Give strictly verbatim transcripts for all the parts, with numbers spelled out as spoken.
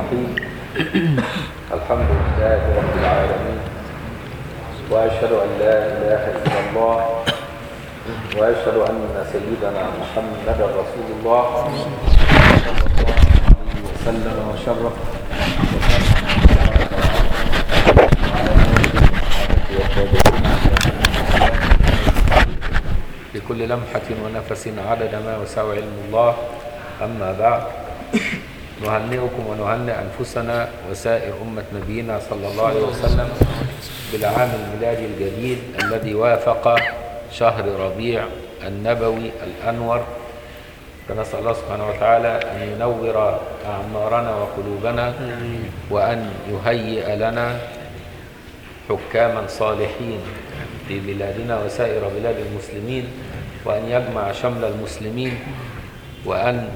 الرحيم. الحمد لله رب العالمين، وأشهد أن لا إله إلا الله، وأشهد أن سيدنا محمدا رسول الله صلى الله عليه وسلم وشرف بكل لمحة ونفس عدد ما وسع علم الله. أما بعد، نهنئكم ونهنئ أنفسنا وسائر أمة نبينا صلى الله عليه وسلم بالعام الميلادي الجديد الذي وافق شهر ربيع النبوي الأنور. فنسأل الله سبحانه وتعالى أن ينور أعمارنا وقلوبنا، وأن يهيئ لنا حكاما صالحين في بلادنا وسائر بلاد المسلمين، وأن يجمع شمل المسلمين، وأن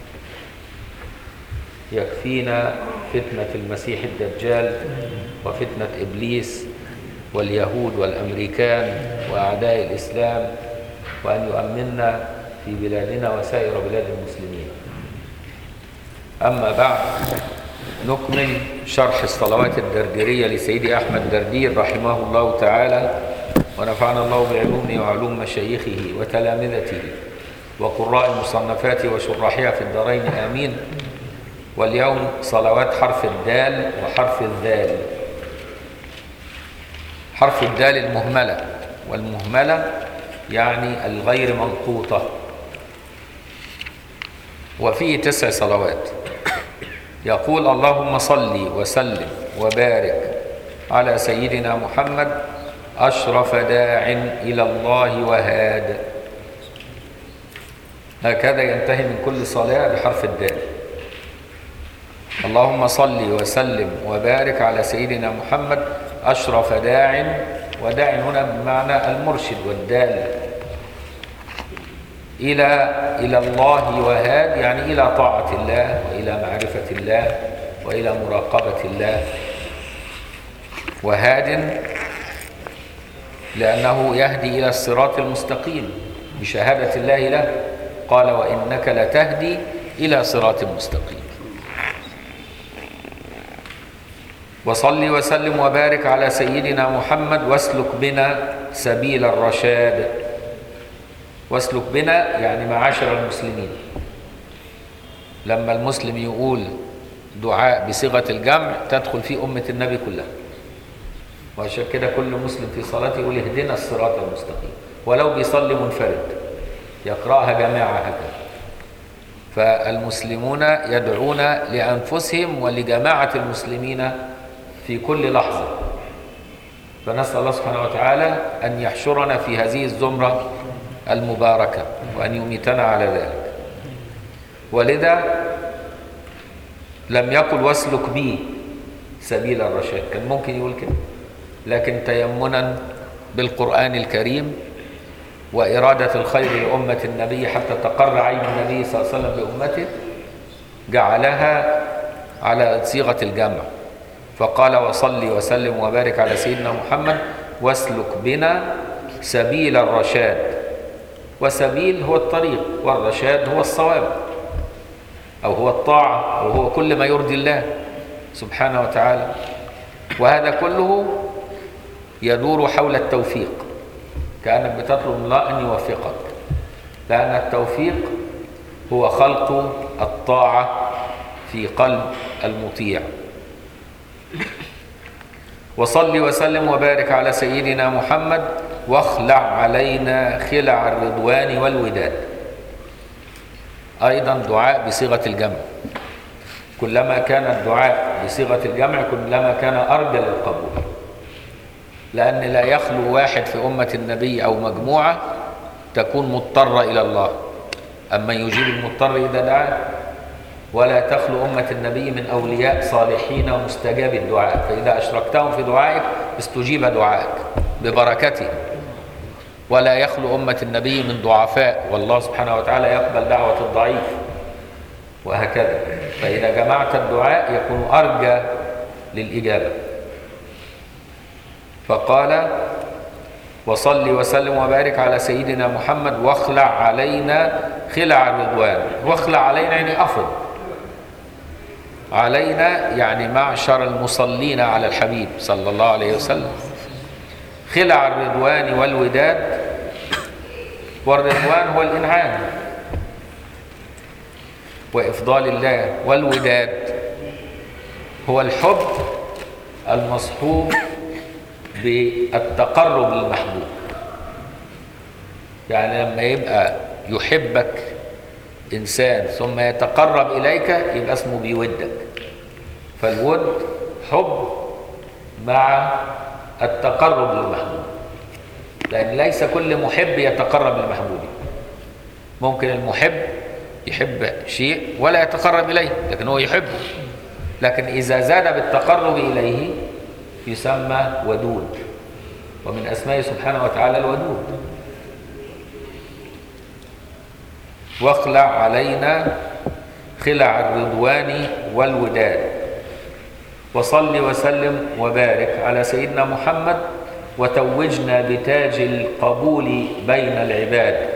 يكفينا فتنة المسيح الدجال وفتنة إبليس واليهود والأمريكان وأعداء الإسلام، وأن يؤمننا في بلادنا وسائر بلاد المسلمين. أما بعد، نكمل شرح الصلوات الدرديرية لسيدي أحمد دردير رحمه الله تعالى، ونفعنا الله بعلومه وعلوم مشايخه وتلامذته وقراء المصنفات وشراحها في الدارين آمين. واليوم صلوات حرف الدال وحرف الذال. حرف الدال المهملة، والمهملة يعني الغير منقوطة، وفيه تسع صلوات. يقول: اللهم صل وسلم وبارك على سيدنا محمد أشرف داع إلى الله وهاد. هكذا ينتهي من كل صلاة بحرف الدال. اللهم صل وسلم وبارك على سيدنا محمد أشرف داع، وداع هنا بمعنى المرشد والدال، إلى إلى الله وهاد، يعني إلى طاعة الله وإلى معرفة الله وإلى مراقبة الله. وهاد لأنه يهدي إلى الصراط المستقيم بشهادة الله له، قال: وإنك لتهدي إلى صراط مستقيم. وصل وسلم وبارك على سيدنا محمد واسلك بنا سبيل الرشاد. واسلك بنا يعني معاشر المسلمين. لما المسلم يقول دعاء بصيغة الجمع تدخل فيه أمة النبي كلها، وعشان كده كل مسلم في صلاته يقول: اهدنا الصراط المستقيم، ولو بيصلي منفرد يقرأها جماعة هكذا. فالمسلمون يدعون لأنفسهم ولجماعة المسلمين في كل لحظة. فنسأل الله سبحانه وتعالى أن يحشرنا في هذه الزمرة المباركة، وأن يميتنا على ذلك. ولذا لم يقل واسلك بي سبيل الرشاد، كان ممكن يقول كده، لكن تيمنا بالقرآن الكريم وإرادة الخير لأمة النبي حتى تقر عين النبي صلى الله عليه وسلم بأمته جعلها على صيغة الجمع، فقال: وصلي وسلم وبارك على سيدنا محمد واسلك بنا سبيل الرشاد. وسبيل هو الطريق، والرشاد هو الصواب، أو هو الطاعة، أو هو كل ما يرضي الله سبحانه وتعالى. وهذا كله يدور حول التوفيق، كأنك بتطلب من الله أن يوفقك، لأن التوفيق هو خلق الطاعة في قلب المطيع. وصل وسلم وبارك على سيدنا محمد واخلع علينا خلع الرضوان والوداد. أيضا دعاء بصيغة الجمع. كلما كان الدعاء بصيغة الجمع كلما كان أرجى للقبول، لأن لا يخلو واحد في أمة النبي أو مجموعة تكون مضطرة إلى الله، أما يجيب المضطر إذا دعاه. ولا تخلو أمة النبي من أولياء صالحين ومستجاب الدعاء، فإذا أشركتهم في دعائك استجيب دعائك ببركته. ولا يخلو أمة النبي من ضعفاء، والله سبحانه وتعالى يقبل دعوة الضعيف، وهكذا. فإذا جمعت الدعاء يكون أرجى للإجابة. فقال: وصل وسلم وبارك على سيدنا محمد واخلع علينا خلع الرضوان. واخلع علينا يعني أفض، علينا يعني معشر المصلين على الحبيب صلى الله عليه وسلم خلع الرضوان والوداد. والرضوان هو الإنعام وإفضال الله، والوداد هو الحب المصحوب بالتقرب للمحبوب. يعني لما يبقى يحبك إنسان ثم يتقرب إليك يبقى اسمه بيودك. فالود حب مع التقرب للمحبوب، لأن ليس كل محب يتقرب لمحبوبه. ممكن المحب يحب شيء ولا يتقرب إليه لكن هو يحبه، لكن إذا زاد بالتقرب إليه يسمى ودود، ومن أسمائه سبحانه وتعالى الودود. واخلع علينا خلع الرضوان والوداد، وصل وسلم وبارك على سيدنا محمد، وتوجنا بتاج القبول بين العباد.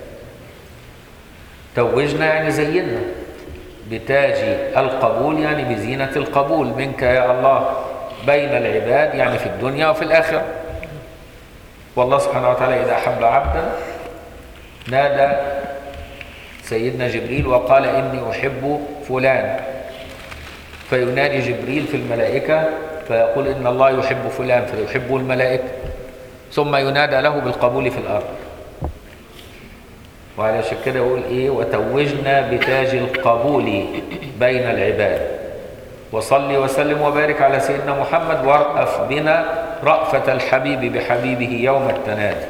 توجنا يعني زينا، بتاج القبول يعني بزينة القبول منك يا الله بين العباد، يعني في الدنيا وفي الآخرة. والله سبحانه وتعالى إذا أحب عبدا نادى سيدنا جبريل وقال إني أحب فلان، فينادي جبريل في الملائكة فيقول إن الله يحب فلان فيحبه الملائكة، ثم ينادى له بالقبول في الأرض. وعلشان كده يقول إيه؟ وتوجنا بتاج القبول بين العباد، وصلي وسلم وبارك على سيدنا محمد، وارأف بنا رأفة الحبيب بحبيبه يوم التناد.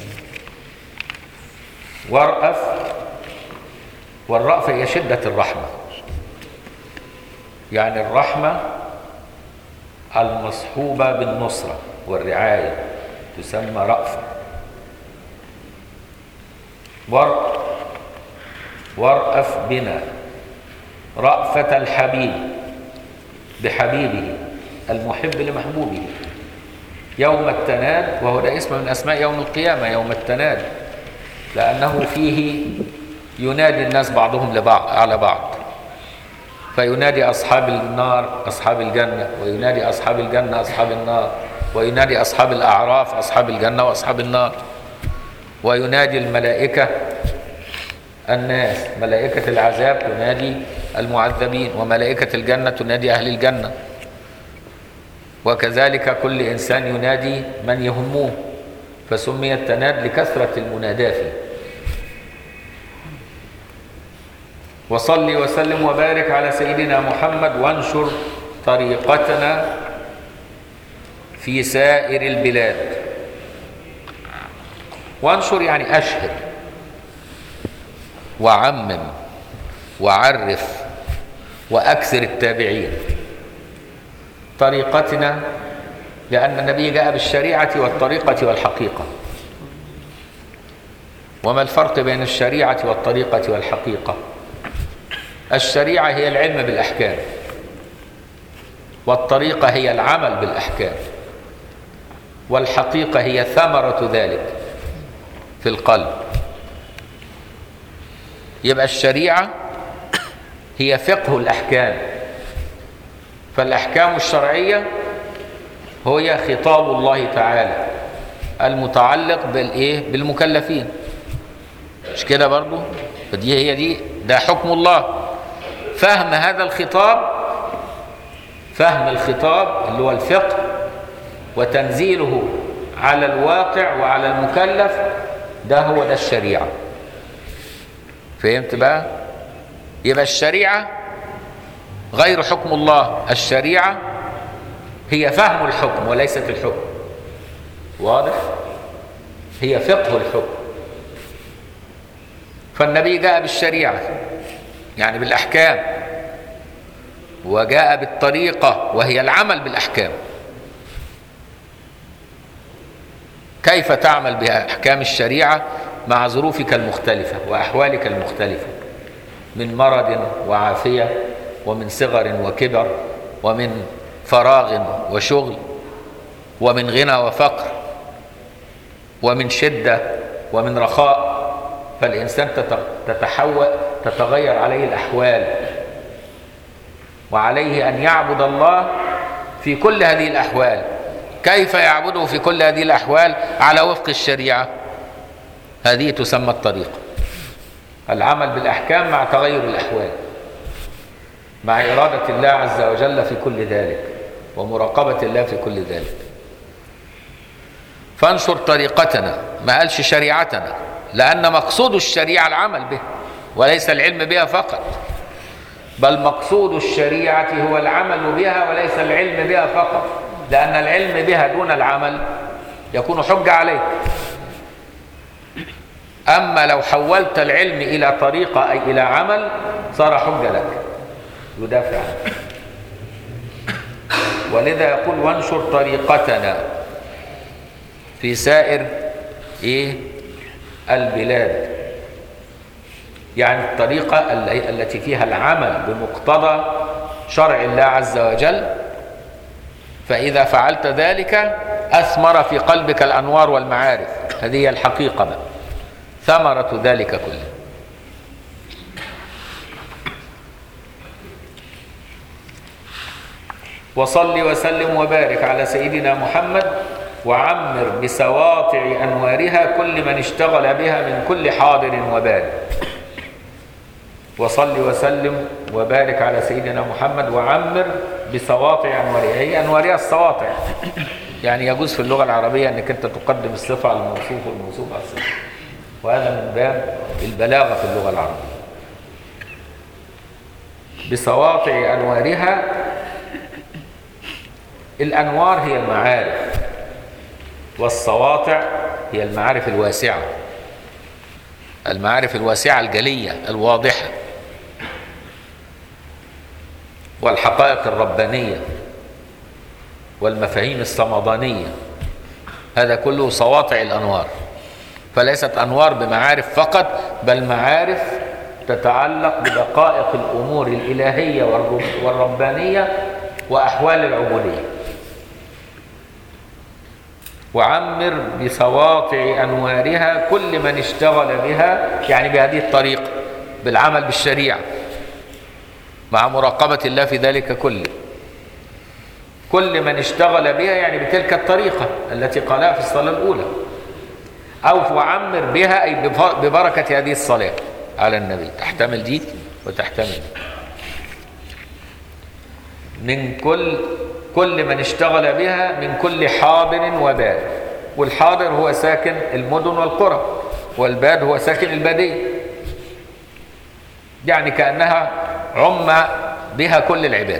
وارأف، والرأفة هي شدة الرحمة، يعني الرحمة المصحوبة بالنصرة والرعاية تسمى رأفة. ور وارأف بنا رأفة الحبيب بحبيبه المحب لمحبوبه يوم التناد، وهو ده اسم من أسماء يوم القيامة، يوم التناد، لأنه فيه ينادي الناس بعضهم لبعض على بعض، فينادي أصحاب النار أصحاب الجنة، وينادي أصحاب الجنة أصحاب النار، وينادي أصحاب الأعراف أصحاب الجنة وأصحاب النار، وينادي الملائكة الناس، ملائكة العذاب تنادي المعذبين، وملائكة الجنة تنادي أهل الجنة، وكذلك كل إنسان ينادي من يهمه، فسمي التناد لكثرة المناداة فيه. وصلي وسلم وبارك على سيدنا محمد، وانشر طريقتنا في سائر البلاد. وانشر يعني أشهر وعمم وعرف وأكثر التابعين. طريقتنا لأن النبي جاء بالشريعة والطريقة والحقيقة. وما الفرق بين الشريعة والطريقة والحقيقة؟ الشريعة هي العلم بالأحكام، والطريقة هي العمل بالأحكام، والحقيقة هي ثمرة ذلك في القلب. يبقى الشريعة هي فقه الأحكام، فالأحكام الشرعية هي خطاب الله تعالى المتعلق بالإيه؟ بالمكلفين، مش كده برضو؟ فدي هي دي ده حكم الله. فهم هذا الخطاب، فهم الخطاب اللي هو الفقه، وتنزيله على الواقع وعلى المكلف، ده هو ده الشريعة. فهمت بقى؟ يبقى الشريعة غير حكم الله، الشريعة هي فهم الحكم وليست الحكم. واضح؟ هي فقه الحكم. فالنبي جاء بالشريعة يعني بالأحكام، وجاء بالطريقة وهي العمل بالأحكام. كيف تعمل بأحكام الشريعة مع ظروفك المختلفة وأحوالك المختلفة، من مرض وعافية، ومن صغر وكبر، ومن فراغ وشغل، ومن غنى وفقر، ومن شدة ومن رخاء. فالإنسان تتحول تتغير عليه الأحوال، وعليه أن يعبد الله في كل هذه الأحوال. كيف يعبده في كل هذه الأحوال؟ على وفق الشريعة. هذه تسمى الطريقة، العمل بالأحكام مع تغير الأحوال، مع إرادة الله عز وجل في كل ذلك ومراقبة الله في كل ذلك. فانشر طريقتنا، ما قالش شريعتنا، لأن مقصود الشريعة العمل به وليس العلم بها فقط، بل مقصود الشريعة هو العمل بها وليس العلم بها فقط، لأن العلم بها دون العمل يكون حجة عليك. أما لو حولت العلم إلى طريقة أي إلى عمل صار حجة لك يدافع عنه. ولذا يقول وانشر طريقتنا في سائر إيه البلاد، يعني الطريقة التي فيها العمل بمقتضى شرع الله عز وجل. فإذا فعلت ذلك أثمر في قلبك الأنوار والمعارف. هذه هي الحقيقة بقى، ثمرة ذلك كله. وصل وسلم وبارك على سيدنا محمد وعمر بسواطع أنوارها كل من اشتغل بها من كل حاضر وباد. وصل وسلم وبارك على سيدنا محمد وعمر بسواطع أنوارها. هي أنوارها السواطع، يعني يجوز في اللغة العربية أنك أنت تقدم الصفة على الموصوف والموصوف على الصفة، وهذا من باب البلاغة في اللغة العربية. بسواطع أنوارها، الأنوار هي المعارف، والسواطع هي المعارف الواسعة، المعارف الواسعة الجلية الواضحة، والحقائق الربانية والمفاهيم الصمدانية. هذا كله سواطع الأنوار. فليست أنوار بمعارف فقط، بل معارف تتعلق بدقائق الأمور الإلهية والربانية وأحوال العبودية. وعمر بسواطع أنوارها كل من اشتغل بها، يعني بهذه الطريقة، بالعمل بالشريعة مع مراقبة الله في ذلك كله. كل من اشتغل بها يعني بتلك الطريقة التي قالها في الصلاة الأولى، أو وعمر بها أي ببركة هذه الصلاة على النبي. تحتمل دي وتحتمل دي. من كل كل من اشتغل بها من كل حاضر وباد. والحاضر هو ساكن المدن والقرى، والباد هو ساكن البادية، يعني كأنها عم بها كل العباد.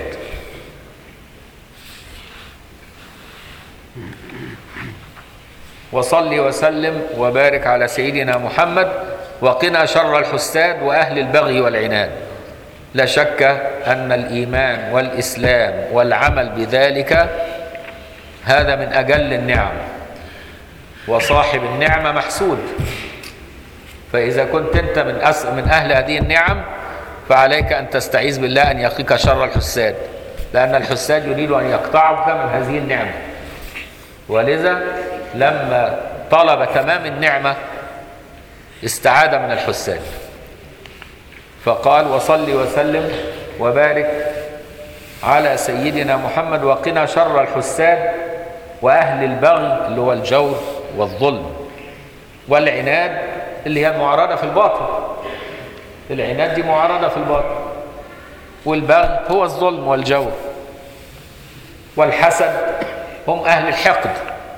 وصل وسلم وبارك على سيدنا محمد وقنا شر الحساد وأهل البغي والعناد. لا شك أن الإيمان والإسلام والعمل بذلك هذا من أجل النعم، وصاحب النعمة محسود. فإذا كنت أنت من أس... من أهل هذه النعم فعليك أن تستعيذ بالله أن يقيك شر الحساد، لأن الحساد يريد أن يقطعك من هذه النعمة. ولذا لما طلب تمام النعمة استعاذ من الحساد، فقال وصل وسلم وبارك على سيدنا محمد وقنا شر الحساد وأهل البغي اللي هو الجور والظلم، والعناد اللي هي المعارضة في الباطل. العناد دي معارضة في الباطل، والبغي هو الظلم والجور، والحسد هم أهل الحقد.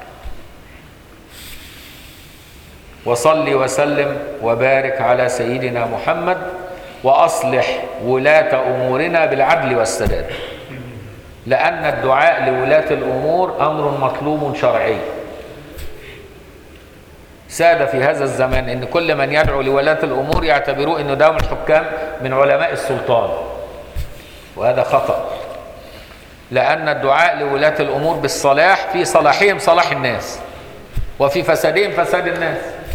وصل وسلم وبارك على سيدنا محمد وأصلح ولاة أمورنا بالعدل والسداد، لأن الدعاء لولاة الأمور أمر مطلوب شرعي. ساد في هذا الزمان إن كل من يدعو لولاة الأمور يعتبروه إنه ده من الحكام من علماء السلطان، وهذا خطأ، لأن الدعاء لولاة الأمور بالصلاح في صلاحهم صلاح الناس، وفي فسادهم فساد الناس.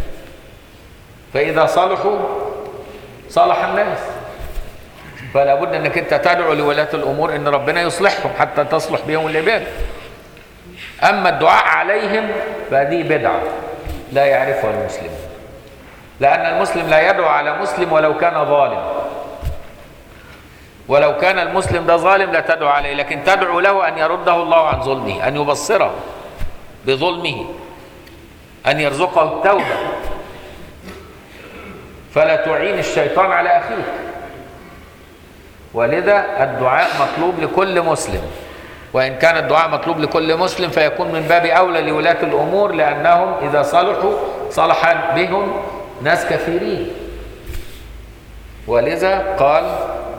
فإذا صلحوا صلح الناس، فلا بد أنك أنت تدعو لولاة الأمور إن ربنا يصلحهم حتى تصلح بهم العباد. أما الدعاء عليهم فهذه بدعة لا يعرفها المسلم، لأن المسلم لا يدعو على مسلم ولو كان ظالم. ولو كان المسلم ده ظالم لا تدعو عليه، لكن تدعو له أن يرده الله عن ظلمه، أن يبصره بظلمه، أن يرزقه التوبة، فلا تعين الشيطان على أخيك. ولذا الدعاء مطلوب لكل مسلم، وإن كان الدعاء مطلوب لكل مسلم فيكون من باب أولى لولاة الأمور، لأنهم إذا صلحوا صلح بهم ناس كثيرين. ولذا قال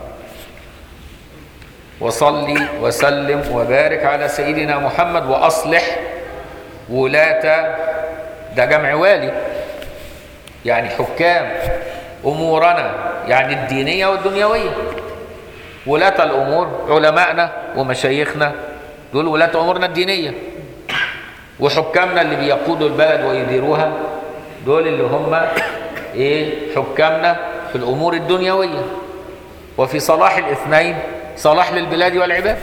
وصلي وسلم وبارك على سيدنا محمد وأصلح ولاة، ده جمع والي يعني حكام أمورنا، يعني الدينية والدنيوية. ولاة الأمور علماءنا ومشايخنا، دول ولاة أمورنا الدينية، وحكامنا اللي بيقودوا البلد ويديروها دول اللي هم إيه حكامنا في الأمور الدنيوية. وفي صلاح الاثنين صلاح للبلاد والعباد.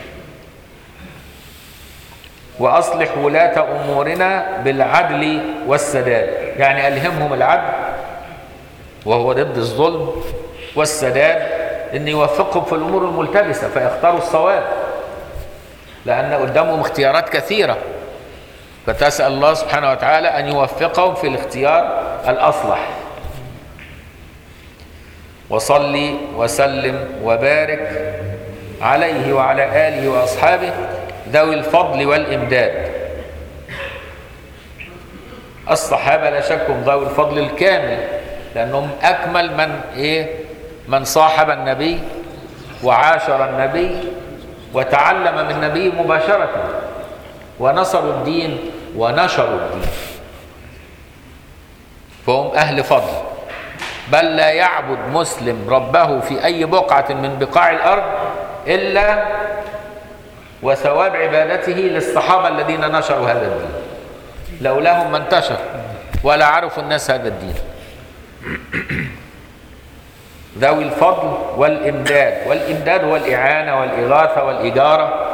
وأصلح ولاة أمورنا بالعدل والسداد، يعني ألهمهم العدل وهو ضد الظلم، والسداد إن يوفقهم في الأمور الملتبسة فيختاروا الصواب، لأن قدامهم اختيارات كثيرة، فتسأل الله سبحانه وتعالى أن يوفقهم في الاختيار الأصلح. وصلي وسلم وبارك عليه وعلى آله وأصحابه ذوي الفضل والإمداد. الصحابة لا شك هم ذوي الفضل الكامل، لأنهم أكمل من إيه من صاحب النبي وعاشر النبي وتعلم من النبي مباشرة، ونصروا الدين ونشروا الدين، فهم أهل فضل. بل لا يعبد مسلم ربه في أي بقعة من بقاع الأرض إلا وثواب عبادته للصحابة الذين نشروا هذا الدين، لولاهم ما انتشر ولا عرفوا الناس هذا الدين. ذوي الفضل والإمداد، والإمداد هو الإعانة والإغاثة والإجارة،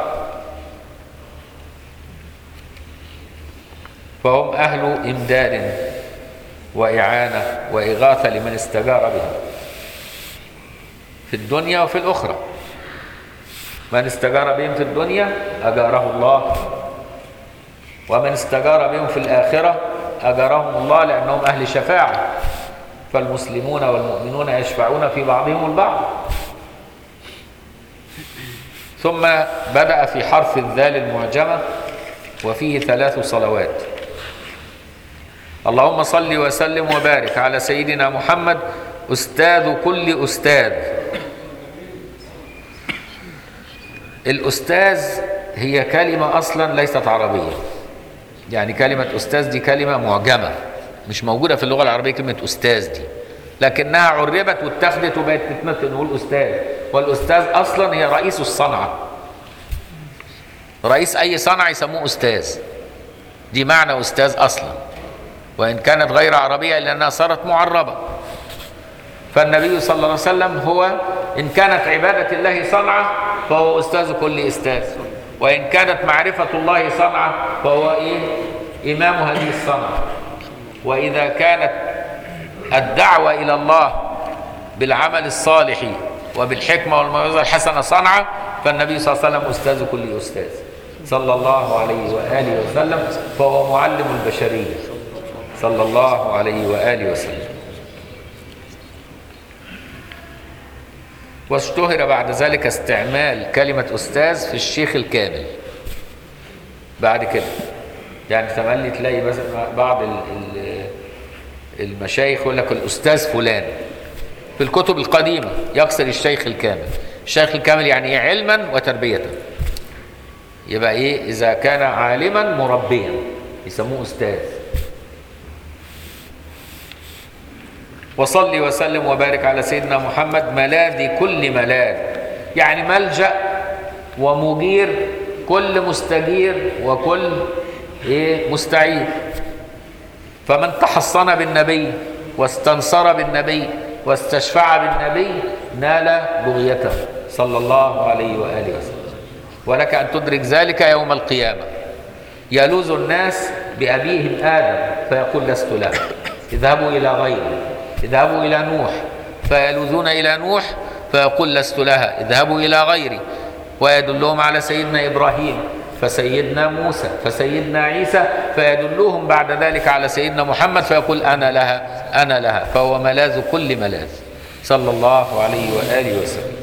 فهم أهل إمداد وإعانة وإغاثة لمن استجار بهم في الدنيا وفي الأخرى. من استجار بهم في الدنيا أجاره الله، ومن استجار بهم في الآخرة أجارهم الله، لأنهم أهل شفاعة، فالمسلمون والمؤمنون يشفعون في بعضهم البعض. ثم بدأ في حرف الذال المعجمة وفيه ثلاث صلوات. اللهم صل وسلم وبارك على سيدنا محمد أستاذ كل أستاذ. الأستاذ هي كلمة أصلا ليست عربية، يعني كلمة أستاذ دي كلمة معجمة مش موجودة في اللغة العربية كلمة أستاذ دي، لكنها عربت واتخذت وبقت تتمثل نقول أستاذ. والأستاذ أصلا هي رئيس الصنعة، رئيس أي صنعة يسموه أستاذ، دي معنى أستاذ أصلا، وإن كانت غير عربية إلا أنها صارت معربة. فالنبي صلى الله عليه وسلم هو إن كانت عبادة الله صنعة فهو أستاذ كل أستاذ، وإن كانت معرفة الله صنعة فهو إيه؟ إمام هذه الصنعة. وإذا كانت الدعوة إلى الله بالعمل الصالح وبالحكمة والموعظة الحسنة صنعة، فالنبي صلى الله عليه وسلم أستاذ كل أستاذ صلى الله عليه وآله وسلم، فهو معلم البشرية صلى الله عليه وآله وسلم. واشتهر بعد ذلك استعمال كلمة أستاذ في الشيخ الكامل بعد كده، يعني تملي تلاقي مثلا بعض المشايخ يقول لك الأستاذ فلان في الكتب القديمة، يقصد الشيخ الكامل. الشيخ الكامل يعني إيه؟ علما وتربية. يبقى إيه؟ إذا كان عالما مربيا يسموه أستاذ. وصلي وسلم وبارك على سيدنا محمد ملاذ كل ملاذ، يعني ملجأ ومجير كل مستجير وكل إيه مستعير. فمن تحصن بالنبي واستنصر بالنبي واستشفع بالنبي نال بغيته صلى الله عليه وآله وسلم. ولك أن تدرك ذلك يوم القيامة. يلوذ الناس بأبيهم آدم فيقول لست له، اذهبوا إلى غيره، اذهبوا إلى نوح فيلوذون إلى نوح فيقول لست لها، اذهبوا إلى غيري، ويدلهم على سيدنا إبراهيم، فسيدنا موسى، فسيدنا عيسى، فيدلهم بعد ذلك على سيدنا محمد، فيقول أنا لها أنا لها. فهو ملاذ كل ملاذ صلى الله عليه وآله وسلم.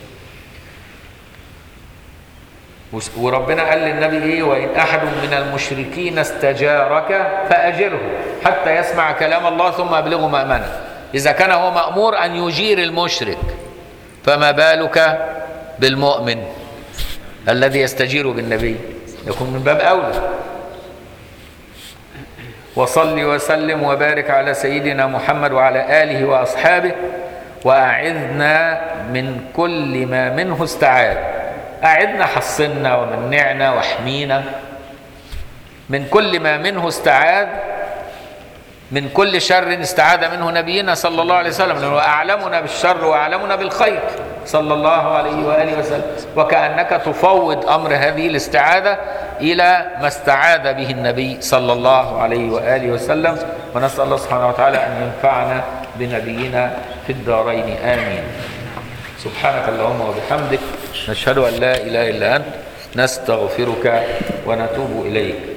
وربنا قال للنبي ايه؟ وإن أحد من المشركين استجارك فأجره حتى يسمع كلام الله ثم أبلغه مأمنه. إذا كان هو مأمور أن يجير المشرك، فما بالك بالمؤمن الذي يستجير بالنبي؟ يكون من باب أولى. وصل وسلم وبارك على سيدنا محمد وعلى آله وأصحابه، وأعذنا من كل ما منه استعاذ. أعذنا، حصنا ومنعنا واحمينا من كل ما منه استعاذ، من كل شر استعاذ منه نبينا صلى الله عليه وسلم، لأنه أعلمنا بالشر وأعلمنا بالخير صلى الله عليه وآله وسلم. وكأنك تفوض أمر هذه الاستعاذة إلى ما استعاذ به النبي صلى الله عليه وآله وسلم. ونسأل الله سبحانه وتعالى أن ينفعنا بنبينا في الدارين، آمين. سبحانك اللهم وبحمدك، نشهد أن لا إله إلا أنت، نستغفرك ونتوب إليك.